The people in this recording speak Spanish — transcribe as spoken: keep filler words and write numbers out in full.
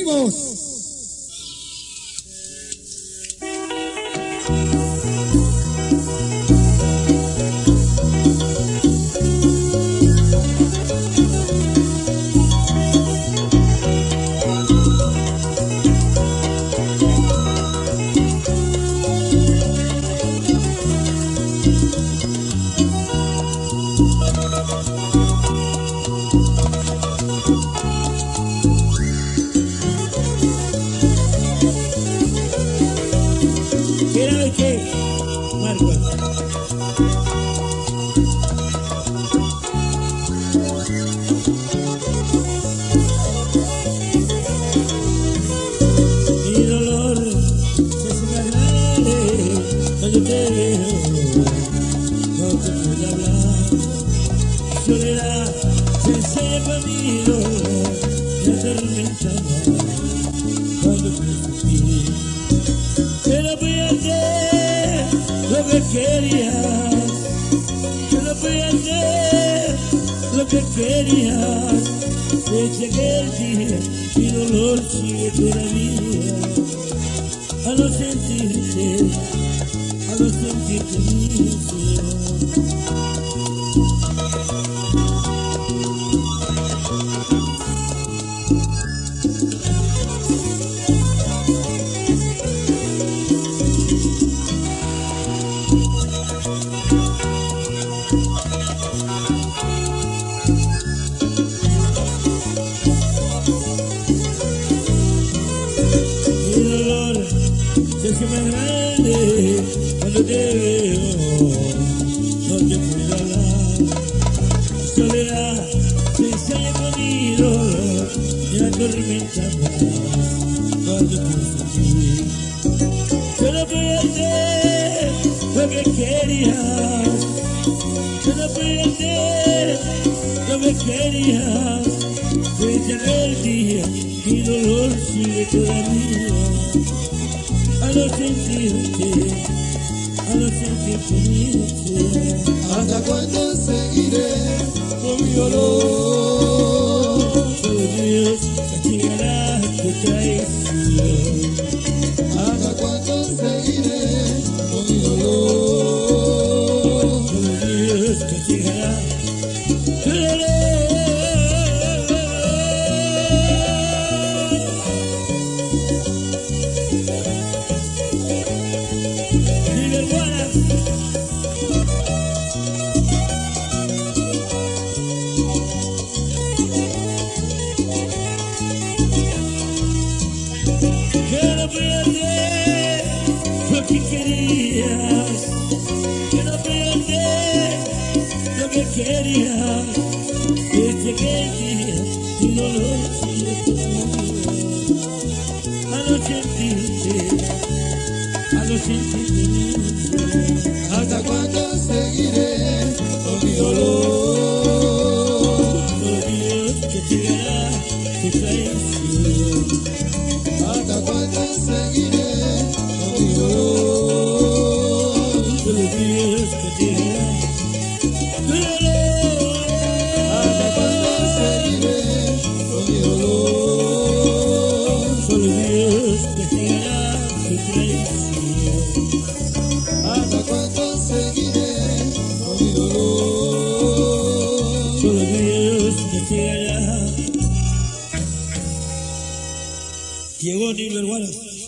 amigos. ¿Qué? Marcos. Mi dolor se hace más grande cuando te veo, no te puedo hablar. Mi soledad se enseña conmigo y atormenta más cuando pienso en ti. Pero voy a hacer lo que querías, yo no voy a hacer lo que querías. Desde aquel día mi dolor sigue todavía, a no sentirte, a no sentirte mío. Se hace más grande cuando te veo, no te puedo hablar. Mi soledad se ensaña conmigo y atormenta más cuando pienso en ti. Yo no puedo hacer lo que querías, yo no puedo hacer lo que querías. Desde aquel día mi dolor sigue todavía, a no sentirte, a no sentirte mío. ¿Hasta cuándo seguiré con mi dolor? Solo Dios castigará tu traición. ¿Hasta cuándo seguiré con mi dolor? Solo Dios castigará tu dolor. Yo no puedo hacer lo que querías, yo no puedo hacer lo que querías. Desde aquel día mi dolor sigue conmigo, a no sentirte, a no sentirte mío. ¿Hasta cuándo seguiré con mi dolor? Solo Dios castigará tu traición. ¿Hasta cuándo seguiré con mi dolor? Solo Dios castigará tu dolor. ¿Hasta cuándo seguiré con mi dolor? Solo Dios castigará tu traición. ¿Hasta cuándo seguiré con mi dolor? Solo Dios castigará. Llegó Nilber Wallace.